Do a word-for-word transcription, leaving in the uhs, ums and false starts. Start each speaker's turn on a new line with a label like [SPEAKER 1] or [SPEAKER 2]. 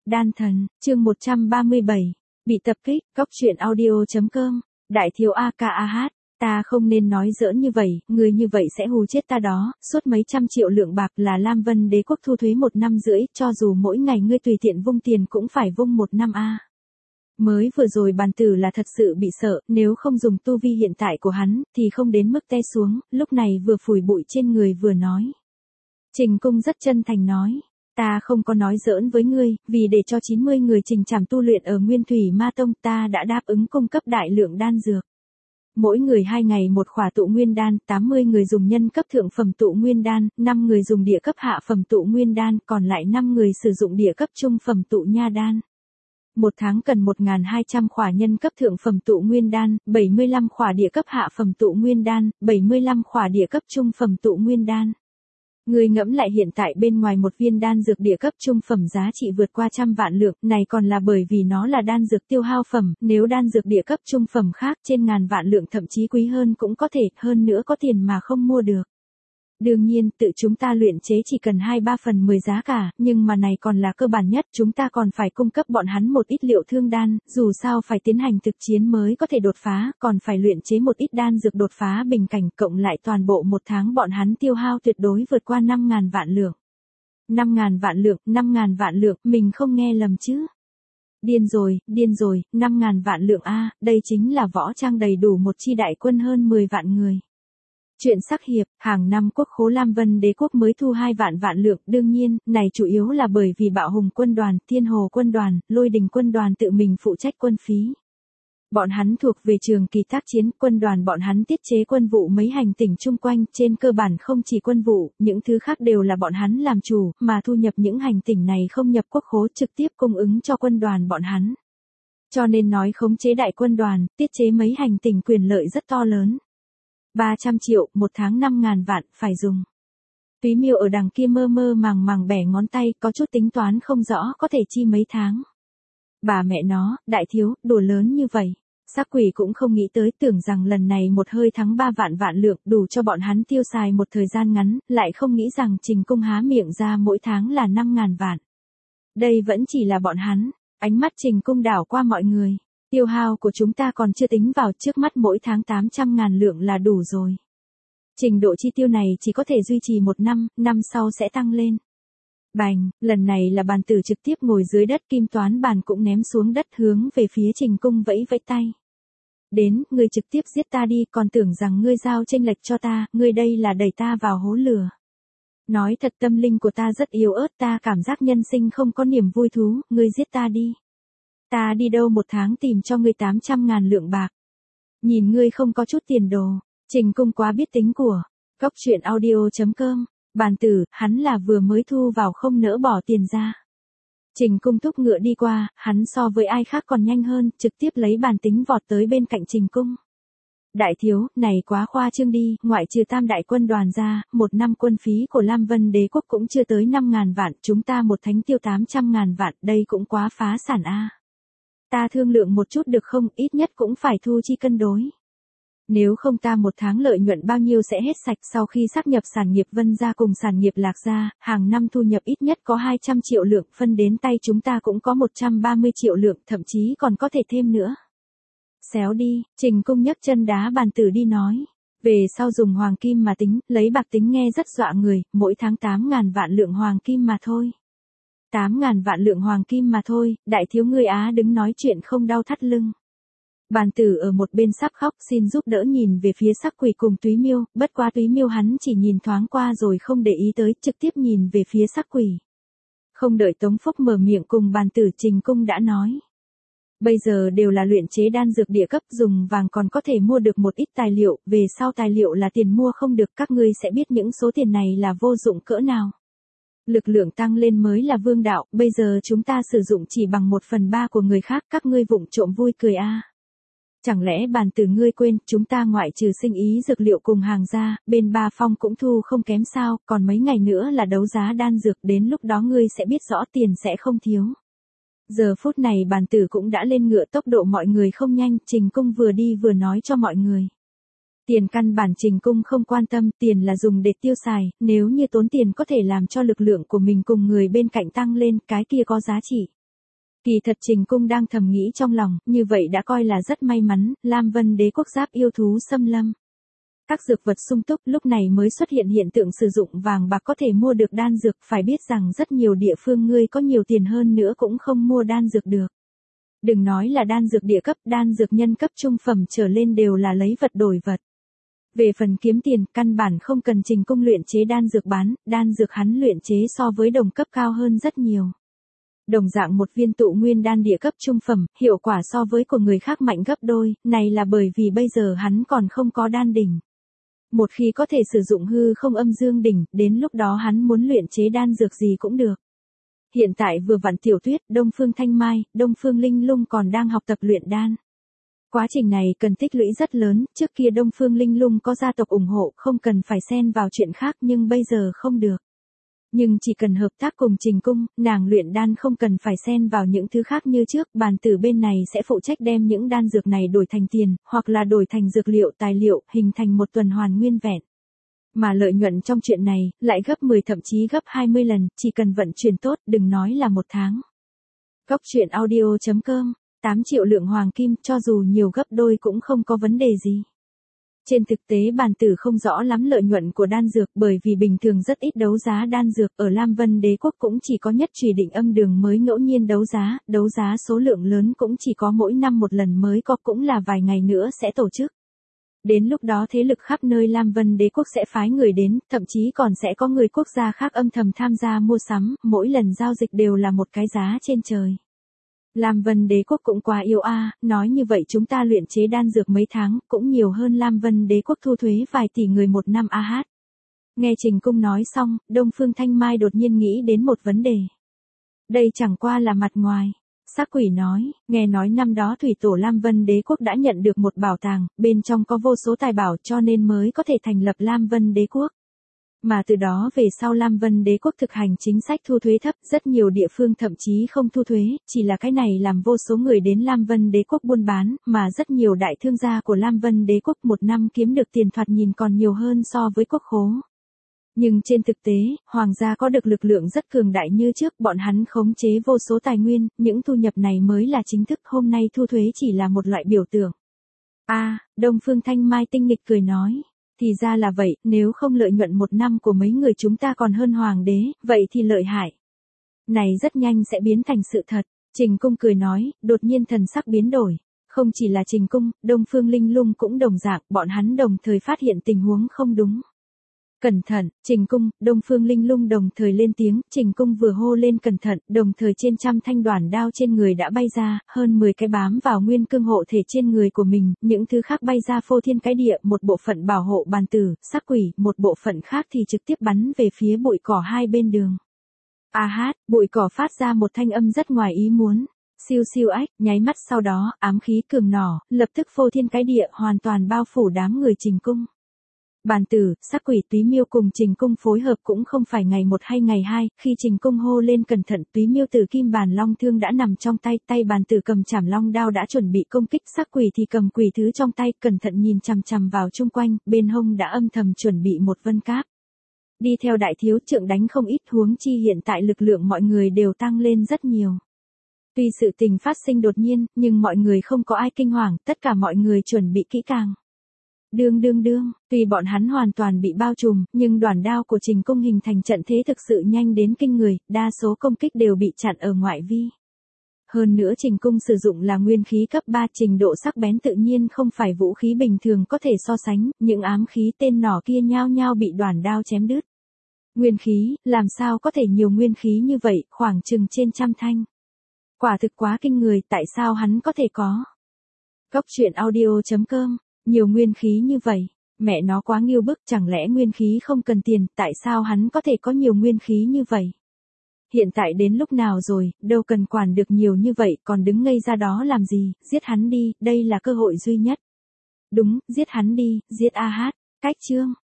[SPEAKER 1] Đan thần, chương một trăm ba mươi bảy, bị tập kích, cóc truyện audio chấm com, đại thiếu a ca a hát, ta không nên nói giỡn như vậy, người như vậy sẽ hù chết ta đó, suốt mấy trăm triệu lượng bạc là Lam Vân đế quốc thu thuế một năm rưỡi, cho dù mỗi ngày ngươi tùy tiện vung tiền cũng phải vung một năm a. Mới vừa rồi bàn tử là thật sự bị sợ, nếu không dùng tu vi hiện tại của hắn, thì không đến mức té xuống, lúc này vừa phủi bụi trên người vừa nói. Trình Cung rất chân thành nói. Ta không có nói giỡn với ngươi, vì để cho chín mươi người trình trảm tu luyện ở Nguyên Thủy Ma Tông ta đã đáp ứng cung cấp đại lượng đan dược. Mỗi người hai ngày một khỏa tụ nguyên đan, tám mươi người dùng nhân cấp thượng phẩm tụ nguyên đan, năm người dùng địa cấp hạ phẩm tụ nguyên đan, còn lại năm người sử dụng địa cấp trung phẩm tụ nha đan. Một tháng cần một nghìn hai trăm khỏa nhân cấp thượng phẩm tụ nguyên đan, bảy mươi lăm khỏa địa cấp hạ phẩm tụ nguyên đan, bảy mươi lăm khỏa địa cấp trung phẩm tụ nguyên đan. Người ngẫm lại hiện tại bên ngoài một viên đan dược địa cấp trung phẩm giá trị vượt qua trăm vạn lượng, này còn là bởi vì nó là đan dược tiêu hao phẩm, nếu đan dược địa cấp trung phẩm khác trên ngàn vạn lượng thậm chí quý hơn cũng có thể, hơn nữa có tiền mà không mua được. Đương nhiên, tự chúng ta luyện chế chỉ cần hai ba phần mười giá cả, nhưng mà này còn là cơ bản nhất, chúng ta còn phải cung cấp bọn hắn một ít liệu thương đan, dù sao phải tiến hành thực chiến mới có thể đột phá, còn phải luyện chế một ít đan dược đột phá bình cảnh, cộng lại toàn bộ một tháng bọn hắn tiêu hao tuyệt đối vượt qua năm ngàn vạn lượng. năm ngàn vạn lượng, năm ngàn vạn lượng, mình không nghe lầm chứ. Điên rồi, điên rồi, năm ngàn vạn lượng a, đây chính là võ trang đầy đủ một chi đại quân hơn mười vạn người. Chuyện sắc hiệp, hàng năm quốc khố Lam Vân đế quốc mới thu hai vạn vạn lượng, đương nhiên, này chủ yếu là bởi vì Bạo Hùng quân đoàn, Thiên Hồ quân đoàn, Lôi Đình quân đoàn tự mình phụ trách quân phí. Bọn hắn thuộc về trường kỳ tác chiến, quân đoàn bọn hắn tiết chế quân vụ mấy hành tỉnh chung quanh, trên cơ bản không chỉ quân vụ, những thứ khác đều là bọn hắn làm chủ, mà thu nhập những hành tỉnh này không nhập quốc khố trực tiếp cung ứng cho quân đoàn bọn hắn. Cho nên nói khống chế đại quân đoàn, tiết chế mấy hành tỉnh quyền lợi rất to lớn. ba trăm triệu, một tháng năm ngàn vạn, phải dùng. Túy Miêu ở đằng kia mơ mơ màng màng bẻ ngón tay, có chút tính toán không rõ có thể chi mấy tháng. Bà mẹ nó, đại thiếu, đùa lớn như vậy. Sắc quỷ cũng không nghĩ tới, tưởng rằng lần này một hơi thắng ba vạn vạn lượng đủ cho bọn hắn tiêu xài một thời gian ngắn, lại không nghĩ rằng Trình Cung há miệng ra mỗi tháng là năm ngàn vạn. Đây vẫn chỉ là bọn hắn, ánh mắt Trình Cung đảo qua mọi người. Tiêu hao của chúng ta còn chưa tính vào, trước mắt mỗi tháng tám trăm ngàn lượng là đủ rồi. Trình độ chi tiêu này chỉ có thể duy trì một năm, năm sau sẽ tăng lên. Bành, lần này là bàn tử trực tiếp ngồi dưới đất, kim toán bàn cũng ném xuống đất hướng về phía Trình Cung vẫy vẫy tay. Đến, ngươi trực tiếp giết ta đi, còn tưởng rằng ngươi giao chênh lệch cho ta, ngươi đây là đẩy ta vào hố lửa. Nói thật, tâm linh của ta rất yếu ớt, ta cảm giác nhân sinh không có niềm vui thú, ngươi giết ta đi. Ta đi đâu một tháng tìm cho ngươi tám trăm ngàn lượng bạc. Nhìn ngươi không có chút tiền đồ. Trình Cung quá biết tính của. Cóc truyện audio chấm com. Bàn tử, hắn là vừa mới thu vào không nỡ bỏ tiền ra. Trình Cung thúc ngựa đi qua, hắn so với ai khác còn nhanh hơn, trực tiếp lấy bàn tính vọt tới bên cạnh Trình Cung. Đại thiếu, này quá khoa trương đi, ngoại trừ tam đại quân đoàn ra, một năm quân phí của Lam Vân đế quốc cũng chưa tới năm ngàn vạn, chúng ta một thánh tiêu tám trăm ngàn vạn, đây cũng quá phá sản a. Ta thương lượng một chút được không, ít nhất cũng phải thu chi cân đối. Nếu không ta một tháng lợi nhuận bao nhiêu sẽ hết sạch, sau khi sáp nhập sản nghiệp Vân gia cùng sản nghiệp Lạc gia, hàng năm thu nhập ít nhất có hai trăm triệu lượng, phân đến tay chúng ta cũng có một trăm ba mươi triệu lượng, thậm chí còn có thể thêm nữa. Xéo đi, Trình Cung nhấc chân đá bàn tử đi nói. Về sau dùng hoàng kim mà tính, lấy bạc tính nghe rất dọa người, mỗi tháng tám ngàn vạn lượng hoàng kim mà thôi. tám ngàn vạn lượng hoàng kim mà thôi, đại thiếu ngươi á đứng nói chuyện không đau thắt lưng. Bàn tử ở một bên sắp khóc, xin giúp đỡ nhìn về phía Sắc Quỷ cùng Túy Miêu, bất quá Túy Miêu hắn chỉ nhìn thoáng qua rồi không để ý tới, trực tiếp nhìn về phía Sắc Quỷ. Không đợi Tống Phúc mở miệng cùng bàn tử, Trình Cung đã nói. Bây giờ đều là luyện chế đan dược địa cấp, dùng vàng còn có thể mua được một ít tài liệu, về sau tài liệu là tiền mua không được, các ngươi sẽ biết những số tiền này là vô dụng cỡ nào. Lực lượng tăng lên mới là vương đạo, bây giờ chúng ta sử dụng chỉ bằng một phần ba của người khác, các ngươi vụng trộm vui cười a. À. Chẳng lẽ bàn tử ngươi quên, chúng ta ngoại trừ sinh ý dược liệu cùng hàng ra, bên Ba Phong cũng thu không kém sao, còn mấy ngày nữa là đấu giá đan dược, đến lúc đó ngươi sẽ biết rõ tiền sẽ không thiếu. Giờ phút này bàn tử cũng đã lên ngựa, tốc độ mọi người không nhanh, Trình Cung vừa đi vừa nói cho mọi người. Tiền căn bản Trình Cung không quan tâm, tiền là dùng để tiêu xài, nếu như tốn tiền có thể làm cho lực lượng của mình cùng người bên cạnh tăng lên, cái kia có giá trị. Kỳ thật Trình Cung đang thầm nghĩ trong lòng, như vậy đã coi là rất may mắn, Lam Vân Đế quốc giáp yêu thú xâm lâm. Các dược vật sung túc lúc này mới xuất hiện hiện tượng sử dụng vàng bạc có thể mua được đan dược, phải biết rằng rất nhiều địa phương ngươi có nhiều tiền hơn nữa cũng không mua đan dược được. Đừng nói là đan dược địa cấp, đan dược nhân cấp trung phẩm trở lên đều là lấy vật đổi vật. Về phần kiếm tiền, căn bản không cần Trình Cung luyện chế đan dược bán, đan dược hắn luyện chế so với đồng cấp cao hơn rất nhiều. Đồng dạng một viên tụ nguyên đan địa cấp trung phẩm, hiệu quả so với của người khác mạnh gấp đôi, này là bởi vì bây giờ hắn còn không có đan đỉnh. Một khi có thể sử dụng hư không âm dương đỉnh, đến lúc đó hắn muốn luyện chế đan dược gì cũng được. Hiện tại vừa vặn Tiểu Tuyết, Đông Phương Thanh Mai, Đông Phương Linh Lung còn đang học tập luyện đan. Quá trình này cần tích lũy rất lớn, trước kia Đông Phương Linh Lung có gia tộc ủng hộ, không cần phải xen vào chuyện khác nhưng bây giờ không được. Nhưng chỉ cần hợp tác cùng Trình Cung, nàng luyện đan không cần phải xen vào những thứ khác như trước, bàn tử bên này sẽ phụ trách đem những đan dược này đổi thành tiền, hoặc là đổi thành dược liệu tài liệu, hình thành một tuần hoàn nguyên vẹn. Mà lợi nhuận trong chuyện này, lại gấp mười thậm chí gấp hai mươi lần, chỉ cần vận chuyển tốt, đừng nói là một tháng. Góc truyện audio chấm com, tám triệu lượng hoàng kim, cho dù nhiều gấp đôi cũng không có vấn đề gì. Trên thực tế bàn tử không rõ lắm lợi nhuận của đan dược bởi vì bình thường rất ít đấu giá đan dược, ở Lam Vân Đế quốc cũng chỉ có nhất Trùy Định Âm Đường mới ngẫu nhiên đấu giá, đấu giá số lượng lớn cũng chỉ có mỗi năm một lần mới có, cũng là vài ngày nữa sẽ tổ chức. Đến lúc đó thế lực khắp nơi Lam Vân Đế quốc sẽ phái người đến, thậm chí còn sẽ có người quốc gia khác âm thầm tham gia mua sắm, mỗi lần giao dịch đều là một cái giá trên trời. Lam Vân Đế quốc cũng quá yêu a, à, nói như vậy chúng ta luyện chế đan dược mấy tháng, cũng nhiều hơn Lam Vân Đế quốc thu thuế vài tỷ người một năm a hát. Nghe Trình Cung nói xong, Đông Phương Thanh Mai đột nhiên nghĩ đến một vấn đề. Đây chẳng qua là mặt ngoài. Sắc Quỷ nói, nghe nói năm đó thủy tổ Lam Vân Đế quốc đã nhận được một bảo tàng, bên trong có vô số tài bảo cho nên mới có thể thành lập Lam Vân Đế quốc. Mà từ đó về sau Lam Vân Đế quốc thực hành chính sách thu thuế thấp, rất nhiều địa phương thậm chí không thu thuế, chỉ là cái này làm vô số người đến Lam Vân Đế quốc buôn bán, mà rất nhiều đại thương gia của Lam Vân Đế quốc một năm kiếm được tiền thoạt nhìn còn nhiều hơn so với quốc khố. Nhưng trên thực tế, hoàng gia có được lực lượng rất cường đại như trước, bọn hắn khống chế vô số tài nguyên, những thu nhập này mới là chính thức, hôm nay thu thuế chỉ là một loại biểu tượng. A, à, Đông Phương Thanh Mai tinh nghịch cười nói. Thì ra là vậy, nếu không lợi nhuận một năm của mấy người chúng ta còn hơn hoàng đế, vậy thì lợi hại. Này rất nhanh sẽ biến thành sự thật. Trình Cung cười nói, đột nhiên thần sắc biến đổi. Không chỉ là Trình Cung, Đông Phương Linh Lung cũng đồng dạng, bọn hắn đồng thời phát hiện tình huống không đúng. Cẩn thận, Trình Cung, Đông Phương Linh Lung đồng thời lên tiếng, Trình Cung vừa hô lên cẩn thận, đồng thời trên trăm thanh đoản đao trên người đã bay ra, hơn mười cái bám vào nguyên cương hộ thể trên người của mình, những thứ khác bay ra phô thiên cái địa, một bộ phận bảo hộ bàn tử, Sắc Quỷ, một bộ phận khác thì trực tiếp bắn về phía bụi cỏ hai bên đường. A hát, bụi cỏ phát ra một thanh âm rất ngoài ý muốn. Siêu siêu ách, nháy mắt sau đó, ám khí cường nỏ, lập tức phô thiên cái địa, hoàn toàn bao phủ đám người Trình Cung. Bàn tử, Sắc Quỷ, Túy Miêu cùng Trình Cung phối hợp cũng không phải ngày một hay ngày hai, khi Trình Cung hô lên cẩn thận, Túy Miêu tử kim bàn long thương đã nằm trong tay, tay bàn tử cầm chảm long đao đã chuẩn bị công kích, Sắc Quỷ thì cầm quỷ thứ trong tay, cẩn thận nhìn chằm chằm vào chung quanh, bên hông đã âm thầm chuẩn bị một vân cáp. Đi theo đại thiếu trượng đánh không ít, huống chi hiện tại lực lượng mọi người đều tăng lên rất nhiều. Tuy sự tình phát sinh đột nhiên, nhưng mọi người không có ai kinh hoàng, tất cả mọi người chuẩn bị kỹ càng. Đương đương đương, tuy bọn hắn hoàn toàn bị bao trùm, nhưng đoản đao của Trình Cung hình thành trận thế thực sự nhanh đến kinh người, đa số công kích đều bị chặn ở ngoại vi. Hơn nữa Trình Cung sử dụng là nguyên khí cấp ba, trình độ sắc bén tự nhiên không phải vũ khí bình thường có thể so sánh, những ám khí tên nỏ kia nhao nhao bị đoản đao chém đứt. Nguyên khí, làm sao có thể nhiều nguyên khí như vậy, khoảng chừng trên trăm thanh. Quả thực quá kinh người, tại sao hắn có thể có? Góc truyện audio chấm com, nhiều nguyên khí như vậy, mẹ nó quá nghiêu bức, chẳng lẽ nguyên khí không cần tiền, tại sao hắn có thể có nhiều nguyên khí như vậy? Hiện tại đến lúc nào rồi, đâu cần quản được nhiều như vậy, còn đứng ngây ra đó làm gì, giết hắn đi, đây là cơ hội duy nhất. Đúng, giết hắn đi, giết A Hát, cách chương.